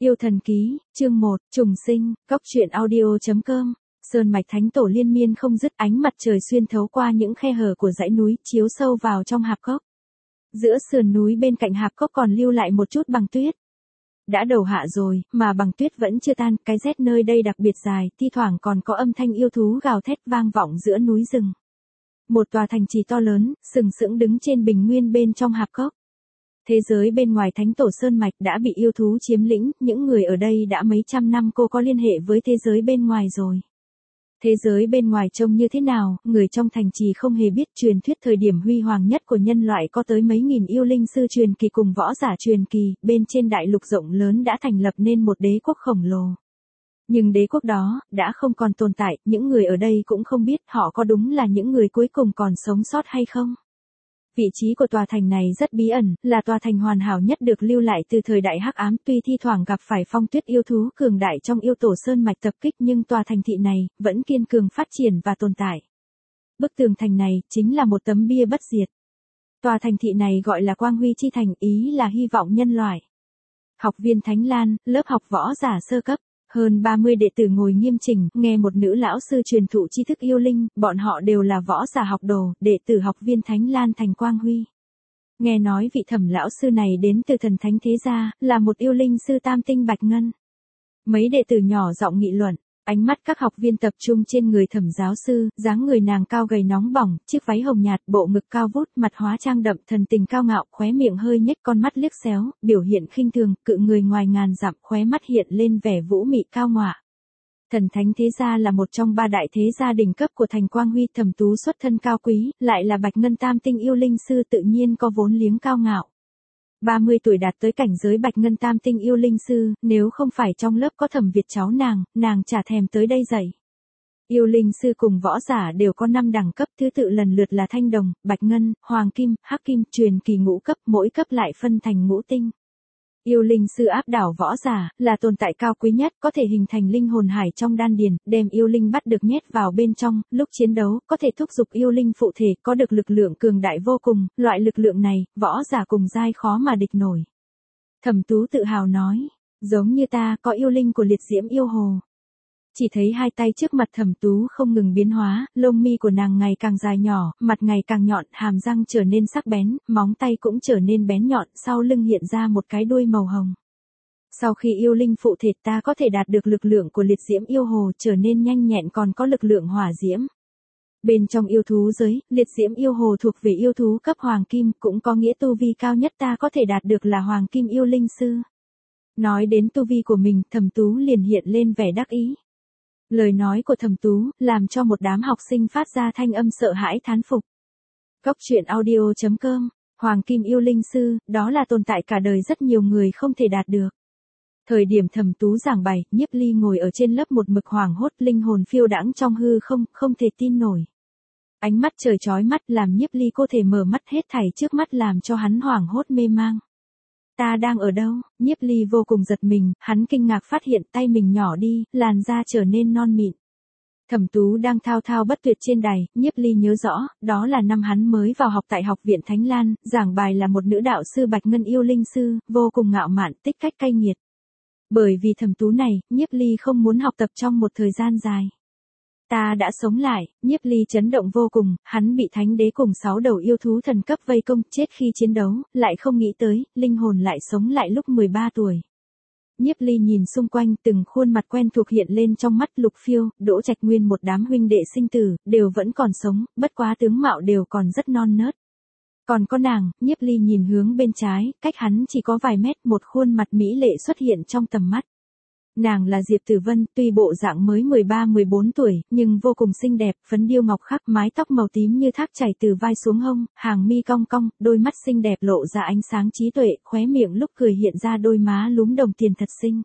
Yêu thần ký, chương 1, trùng sinh, Cốc truyện audio.com. Sơn mạch thánh tổ liên miên không dứt, ánh mặt trời xuyên thấu qua những khe hở của dãy núi, chiếu sâu vào trong hạp cốc. Giữa sườn núi bên cạnh hạp cốc còn lưu lại một chút băng tuyết. Đã đầu hạ rồi, mà băng tuyết vẫn chưa tan, cái rét nơi đây đặc biệt dài, thi thoảng còn có âm thanh yêu thú gào thét vang vọng giữa núi rừng. Một tòa thành trì to lớn, sừng sững đứng trên bình nguyên bên trong hạp cốc. Thế giới bên ngoài thánh tổ Sơn Mạch đã bị yêu thú chiếm lĩnh, những người ở đây đã mấy trăm năm cô có liên hệ với thế giới bên ngoài rồi. Thế giới bên ngoài trông như thế nào, người trong thành trì không hề biết. Truyền thuyết thời điểm huy hoàng nhất của nhân loại có tới mấy nghìn yêu linh sư truyền kỳ cùng võ giả truyền kỳ, bên trên đại lục rộng lớn đã thành lập nên một đế quốc khổng lồ. Nhưng đế quốc đó, đã không còn tồn tại, những người ở đây cũng không biết họ có đúng là những người cuối cùng còn sống sót hay không. Vị trí của tòa thành này rất bí ẩn, là tòa thành hoàn hảo nhất được lưu lại từ thời đại Hắc Ám, tuy thi thoảng gặp phải phong tuyết yêu thú cường đại trong yêu tổ Sơn Mạch tập kích, nhưng tòa thành thị này vẫn kiên cường phát triển và tồn tại. Bức tường thành này chính là một tấm bia bất diệt. Tòa thành thị này gọi là Quang Huy Chi Thành, ý là hy vọng nhân loại. Học viên Thánh Lan, lớp học võ giả sơ cấp. Hơn 30 đệ tử ngồi nghiêm chỉnh, nghe một nữ lão sư truyền thụ tri thức yêu linh, bọn họ đều là võ giả học đồ, đệ tử học viên Thánh Lan thành Quang Huy. Nghe nói vị Thẩm lão sư này đến từ thần thánh thế gia, là một yêu linh sư tam tinh bạch ngân. Mấy đệ tử nhỏ giọng nghị luận, ánh mắt các học viên tập trung trên người Thẩm giáo sư, dáng người nàng cao gầy nóng bỏng, chiếc váy hồng nhạt, bộ ngực cao vút, mặt hóa trang đậm, thần tình cao ngạo, khóe miệng hơi nhếch, con mắt liếc xéo, biểu hiện khinh thường, cự người ngoài ngàn dặm, khóe mắt hiện lên vẻ vũ mị cao ngọa. Thần thánh thế gia là một trong ba đại thế gia đỉnh cấp của thành Quang Huy. Thẩm Tú xuất thân cao quý, lại là bạch ngân tam tinh yêu linh sư, tự nhiên có vốn liếng cao ngạo. 30 tuổi đạt tới cảnh giới bạch ngân tam tinh yêu linh sư, nếu không phải trong lớp có Thẩm Việt cháu nàng chả thèm tới đây dạy. Yêu linh sư cùng võ giả đều có 5 đẳng cấp, thứ tự lần lượt là thanh đồng, bạch ngân, hoàng kim, hắc kim, truyền kỳ ngũ cấp, mỗi cấp lại phân thành ngũ tinh. Yêu linh sư áp đảo võ giả, là tồn tại cao quý nhất, có thể hình thành linh hồn hải trong đan điền, đem yêu linh bắt được nhét vào bên trong, lúc chiến đấu, có thể thúc giục yêu linh phụ thể, có được lực lượng cường đại vô cùng, loại lực lượng này, võ giả cùng giai khó mà địch nổi. Thẩm Tú tự hào nói, giống như ta, có yêu linh của liệt diễm yêu hồ. Chỉ thấy hai tay trước mặt Thẩm Tú không ngừng biến hóa, lông mi của nàng ngày càng dài nhỏ, mặt ngày càng nhọn, hàm răng trở nên sắc bén, móng tay cũng trở nên bén nhọn, sau lưng hiện ra một cái đuôi màu hồng. Sau khi yêu linh phụ thể, ta có thể đạt được lực lượng của liệt diễm yêu hồ, trở nên nhanh nhẹn, còn có lực lượng hỏa diễm. Bên trong yêu thú giới, liệt diễm yêu hồ thuộc về yêu thú cấp hoàng kim, cũng có nghĩa tu vi cao nhất ta có thể đạt được là hoàng kim yêu linh sư. Nói đến tu vi của mình, Thẩm Tú liền hiện lên vẻ đắc ý. Lời nói của Thẩm Tú, làm cho một đám học sinh phát ra thanh âm sợ hãi thán phục. Cốc truyện audio.com, Hoàng Kim Yêu Linh Sư, đó là tồn tại cả đời rất nhiều người không thể đạt được. Thời điểm Thẩm Tú giảng bày, Nhiếp Ly ngồi ở trên lớp một mực hoảng hốt, linh hồn phiêu đãng trong hư không, không thể tin nổi. Ánh mắt trời chói mắt làm Nhiếp Ly cô thể mở mắt, hết thảy trước mắt làm cho hắn hoảng hốt mê mang. Ta đang ở đâu? Nhiếp Ly vô cùng giật mình, hắn kinh ngạc phát hiện tay mình nhỏ đi, làn da trở nên non mịn. Thẩm Tú đang thao thao bất tuyệt trên đài, Nhiếp Ly nhớ rõ, đó là năm hắn mới vào học tại học viện Thánh Lan, giảng bài là một nữ đạo sư bạch ngân yêu linh sư, vô cùng ngạo mạn, tích cách cay nghiệt. Bởi vì Thẩm Tú này, Nhiếp Ly không muốn học tập trong một thời gian dài. Ta đã sống lại, Nhiếp Ly chấn động vô cùng, hắn bị thánh đế cùng 6 đầu yêu thú thần cấp vây công, chết khi chiến đấu, lại không nghĩ tới, linh hồn lại sống lại lúc 13 tuổi. Nhiếp Ly nhìn xung quanh, từng khuôn mặt quen thuộc hiện lên trong mắt. Lục Phiêu, Đỗ Trạch Nguyên, một đám huynh đệ sinh tử, đều vẫn còn sống, bất quá tướng mạo đều còn rất non nớt. Còn có nàng, Nhiếp Ly nhìn hướng bên trái, cách hắn chỉ có vài mét, một khuôn mặt mỹ lệ xuất hiện trong tầm mắt. Nàng là Diệp Tử Vân, tuy bộ dạng mới 13-14 tuổi, nhưng vô cùng xinh đẹp, phấn điêu ngọc khắc, mái tóc màu tím như thác chảy từ vai xuống hông, hàng mi cong cong, đôi mắt xinh đẹp lộ ra ánh sáng trí tuệ, khóe miệng lúc cười hiện ra đôi má lúm đồng tiền thật xinh.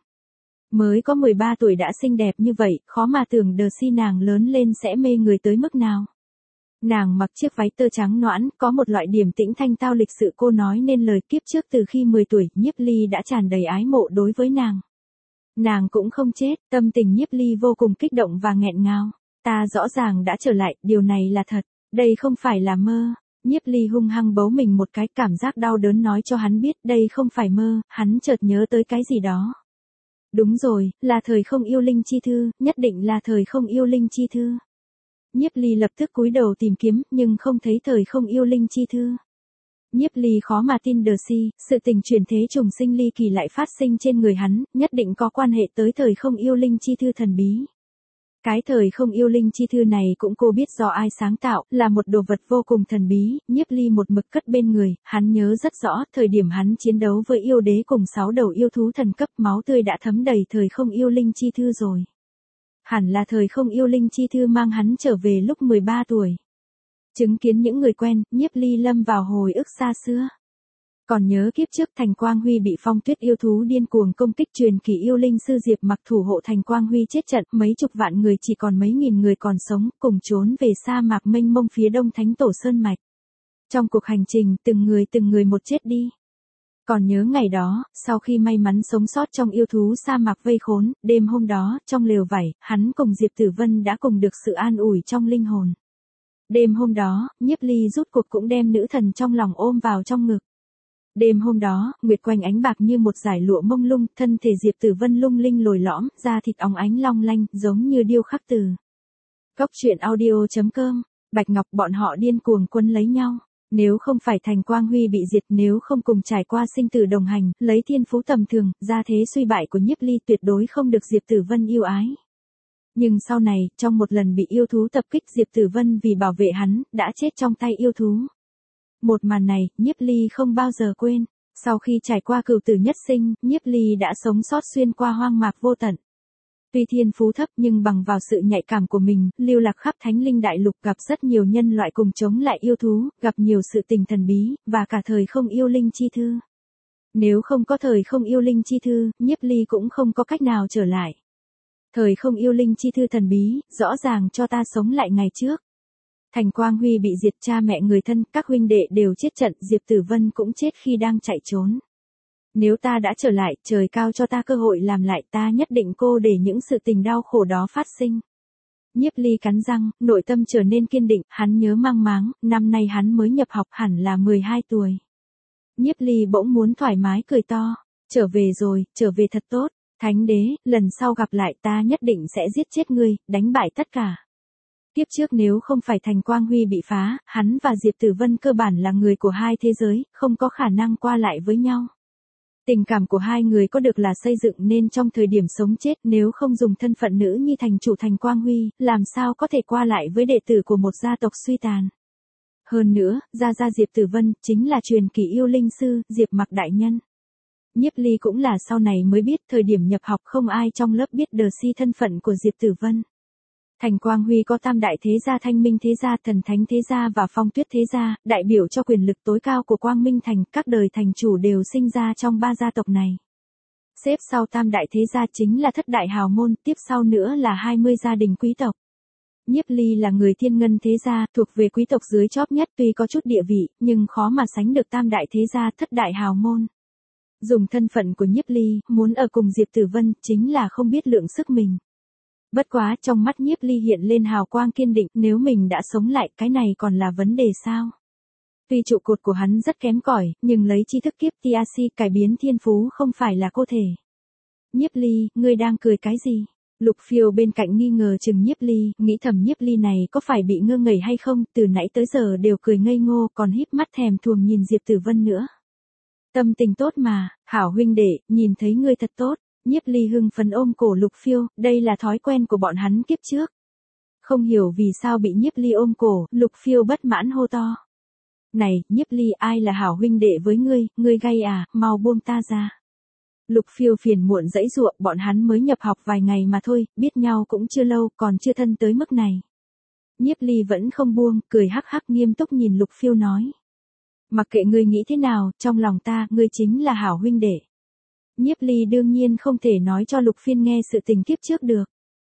Mới có 13 tuổi đã xinh đẹp như vậy, khó mà tưởng Đờ nàng lớn lên sẽ mê người tới mức nào. Nàng mặc chiếc váy tơ trắng nõn, có một loại điềm tĩnh thanh tao lịch sự, cô nói nên lời. Kiếp trước từ khi 10 tuổi, Nhiếp Ly đã tràn đầy ái mộ đối với nàng. Nàng cũng không chết, tâm tình Nhiếp Ly vô cùng kích động và nghẹn ngào. Ta rõ ràng đã trở lại, điều này là thật, đây không phải là mơ. Nhiếp Ly hung hăng bấu mình một cái, cảm giác đau đớn nói cho hắn biết đây không phải mơ, hắn chợt nhớ tới cái gì đó. Đúng rồi, là thời không yêu linh chi thư, nhất định là thời không yêu linh chi thư. Nhiếp Ly lập tức cúi đầu tìm kiếm, nhưng không thấy thời không yêu linh chi thư. Nhiếp Ly khó mà tin sự tình chuyển thế trùng sinh ly kỳ lại phát sinh trên người hắn, nhất định có quan hệ tới thời không yêu linh chi thư thần bí. Cái thời không yêu linh chi thư này cũng cô biết do ai sáng tạo, là một đồ vật vô cùng thần bí, Nhiếp Ly một mực cất bên người, hắn nhớ rất rõ, thời điểm hắn chiến đấu với yêu đế cùng 6 đầu yêu thú thần cấp, máu tươi đã thấm đầy thời không yêu linh chi thư rồi. Hẳn là thời không yêu linh chi thư mang hắn trở về lúc 13 tuổi. Chứng kiến những người quen, Nhiếp Ly lâm vào hồi ức xa xưa. Còn nhớ kiếp trước Thành Quang Huy bị Phong Tuyết yêu thú điên cuồng công kích, truyền kỳ yêu linh sư Diệp Mặc thủ hộ Thành Quang Huy chết trận, mấy chục vạn người chỉ còn mấy nghìn người còn sống, cùng trốn về sa mạc mênh mông phía đông Thánh Tổ Sơn Mạch. Trong cuộc hành trình, từng người một chết đi. Còn nhớ ngày đó, sau khi may mắn sống sót trong yêu thú sa mạc vây khốn, đêm hôm đó, trong lều vải, hắn cùng Diệp Tử Vân đã cùng được sự an ủi trong linh hồn. Đêm hôm đó, Nhiếp Ly rút cuộc cũng đem nữ thần trong lòng ôm vào trong ngực. Đêm hôm đó, nguyệt quanh ánh bạc như một dải lụa mông lung, thân thể Diệp Tử Vân lung linh lồi lõm, da thịt óng ánh long lanh, giống như điêu khắc từ. Góc truyện audio.com, Bạch Ngọc bọn họ điên cuồng quấn lấy nhau. Nếu không phải Thành Quang Huy bị diệt, nếu không cùng trải qua sinh tử đồng hành, lấy thiên phú tầm thường, gia thế suy bại của Nhiếp Ly tuyệt đối không được Diệp Tử Vân yêu ái. Nhưng sau này, trong một lần bị yêu thú tập kích, Diệp Tử Vân vì bảo vệ hắn, đã chết trong tay yêu thú. Một màn này, Nhiếp Ly không bao giờ quên. Sau khi trải qua cửu tử nhất sinh, Nhiếp Ly đã sống sót xuyên qua hoang mạc vô tận. Tuy thiên phú thấp nhưng bằng vào sự nhạy cảm của mình, lưu lạc khắp Thánh Linh Đại Lục, gặp rất nhiều nhân loại cùng chống lại yêu thú, gặp nhiều sự tình thần bí, và cả thời không yêu linh chi thư. Nếu không có thời không yêu linh chi thư, Nhiếp Ly cũng không có cách nào trở lại. Thời không yêu linh chi thư thần bí, rõ ràng cho ta sống lại ngày trước. Thành Quang Huy bị diệt, cha mẹ người thân, các huynh đệ đều chết trận, Diệp Tử Vân cũng chết khi đang chạy trốn. Nếu ta đã trở lại, trời cao cho ta cơ hội làm lại, ta nhất định cô để những sự tình đau khổ đó phát sinh. Nhiếp Ly cắn răng, nội tâm trở nên kiên định, hắn nhớ mang máng, năm nay hắn mới nhập học, hẳn là 12 tuổi. Nhiếp Ly bỗng muốn thoải mái cười to, trở về rồi, trở về thật tốt, Thánh Đế, lần sau gặp lại ta nhất định sẽ giết chết ngươi, đánh bại tất cả. Tiếp trước nếu không phải Thành Quang Huy bị phá, hắn và Diệp Tử Vân cơ bản là người của hai thế giới, không có khả năng qua lại với nhau. Tình cảm của hai người có được là xây dựng nên trong thời điểm sống chết, nếu không dùng thân phận nữ nhi thành chủ Thành Quang Huy, làm sao có thể qua lại với đệ tử của một gia tộc suy tàn. Hơn nữa, gia Diệp Tử Vân, chính là truyền kỳ yêu linh sư, Diệp Mặc đại nhân. Nhiếp Ly cũng là sau này mới biết, thời điểm nhập học không ai trong lớp biết thân phận của Diệp Tử Vân. Thành Quang Huy có tam đại thế gia Thanh Minh thế gia, Thần Thánh thế gia và Phong Tuyết thế gia, đại biểu cho quyền lực tối cao của Quang Minh Thành, các đời thành chủ đều sinh ra trong ba gia tộc này. Xếp sau tam đại thế gia chính là thất đại hào môn, tiếp sau nữa là 20 gia đình quý tộc. Nhiếp Ly là người Thiên Ngân thế gia, thuộc về quý tộc dưới chóp nhất, tuy có chút địa vị, nhưng khó mà sánh được tam đại thế gia, thất đại hào môn. Dùng thân phận của Nhiếp Ly, muốn ở cùng Diệp Tử Vân, chính là không biết lượng sức mình. Bất quá, trong mắt Nhiếp Ly hiện lên hào quang kiên định, nếu mình đã sống lại, cái này còn là vấn đề sao? Tuy trụ cột của hắn rất kém cỏi, nhưng lấy tri thức kiếp TRC cải biến thiên phú không phải là cô thể. Nhiếp Ly, ngươi đang cười cái gì? Lục Phiêu bên cạnh nghi ngờ chừng Nhiếp Ly, nghĩ thầm Nhiếp Ly này có phải bị ngơ ngẩn hay không, từ nãy tới giờ đều cười ngây ngô, còn híp mắt thèm thuồng nhìn Diệp Tử Vân nữa. Tâm tình tốt mà, hảo huynh đệ, nhìn thấy ngươi thật tốt. Nhiếp Ly hưng phấn ôm cổ Lục Phiêu, đây là thói quen của bọn hắn kiếp trước. Không hiểu vì sao bị Nhiếp Ly ôm cổ, Lục Phiêu bất mãn hô to. Này, Nhiếp Ly, ai là hảo huynh đệ với ngươi gay à, mau buông ta ra. Lục Phiêu phiền muộn dãy giụa, bọn hắn mới nhập học vài ngày mà thôi, biết nhau cũng chưa lâu, còn chưa thân tới mức này. Nhiếp Ly vẫn không buông, cười hắc hắc nghiêm túc nhìn Lục Phiêu nói. Mặc kệ ngươi nghĩ thế nào, trong lòng ta, ngươi chính là hảo huynh đệ. Nhiếp Ly đương nhiên không thể nói cho Lục Phiên nghe sự tình kiếp trước được.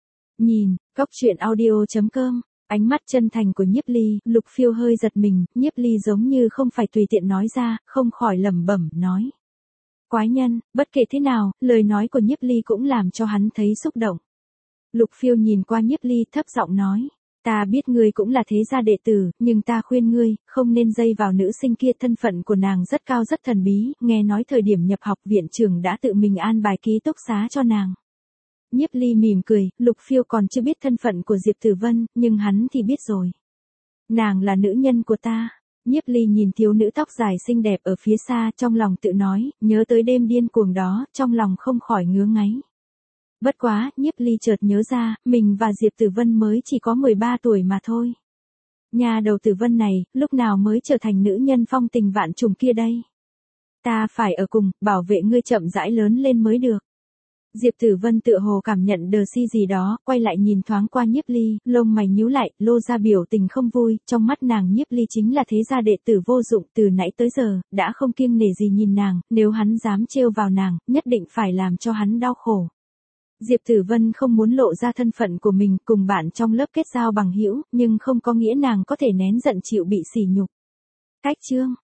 Nhìn, góc truyện audio.com, ánh mắt chân thành của Nhiếp Ly, Lục Phiêu hơi giật mình, Nhiếp Ly giống như không phải tùy tiện nói ra, không khỏi lẩm bẩm nói. Quái nhân, bất kể thế nào, lời nói của Nhiếp Ly cũng làm cho hắn thấy xúc động. Lục Phiêu nhìn qua Nhiếp Ly thấp giọng nói, Ta biết ngươi cũng là thế gia đệ tử, nhưng ta khuyên ngươi, không nên dây vào nữ sinh kia, thân phận của nàng rất cao rất thần bí, nghe nói thời điểm nhập học viện trưởng đã tự mình an bài ký túc xá cho nàng. Nhiếp Ly mỉm cười, Lục Phiêu còn chưa biết thân phận của Diệp Tử Vân, nhưng hắn thì biết rồi. Nàng là nữ nhân của ta. Nhiếp Ly nhìn thiếu nữ tóc dài xinh đẹp ở phía xa, trong lòng tự nói, nhớ tới đêm điên cuồng đó, trong lòng không khỏi ngứa ngáy. Bất quá, Nhiếp Ly chợt nhớ ra, mình và Diệp Tử Vân mới chỉ có 13 tuổi mà thôi. Nhà đầu Tử Vân này, lúc nào mới trở thành nữ nhân phong tình vạn trùng kia đây? Ta phải ở cùng, bảo vệ ngươi chậm rãi lớn lên mới được. Diệp Tử Vân tựa hồ cảm nhận đờ si gì đó, quay lại nhìn thoáng qua Nhiếp Ly, lông mày nhíu lại, lô ra biểu tình không vui, trong mắt nàng Nhiếp Ly chính là thế gia đệ tử vô dụng, từ nãy tới giờ, đã không kiêng nể gì nhìn nàng, nếu hắn dám trêu vào nàng, nhất định phải làm cho hắn đau khổ. Diệp Tử Vân không muốn lộ ra thân phận của mình, cùng bạn trong lớp kết giao bằng hữu, nhưng không có nghĩa nàng có thể nén giận chịu bị sỉ nhục. Cách chương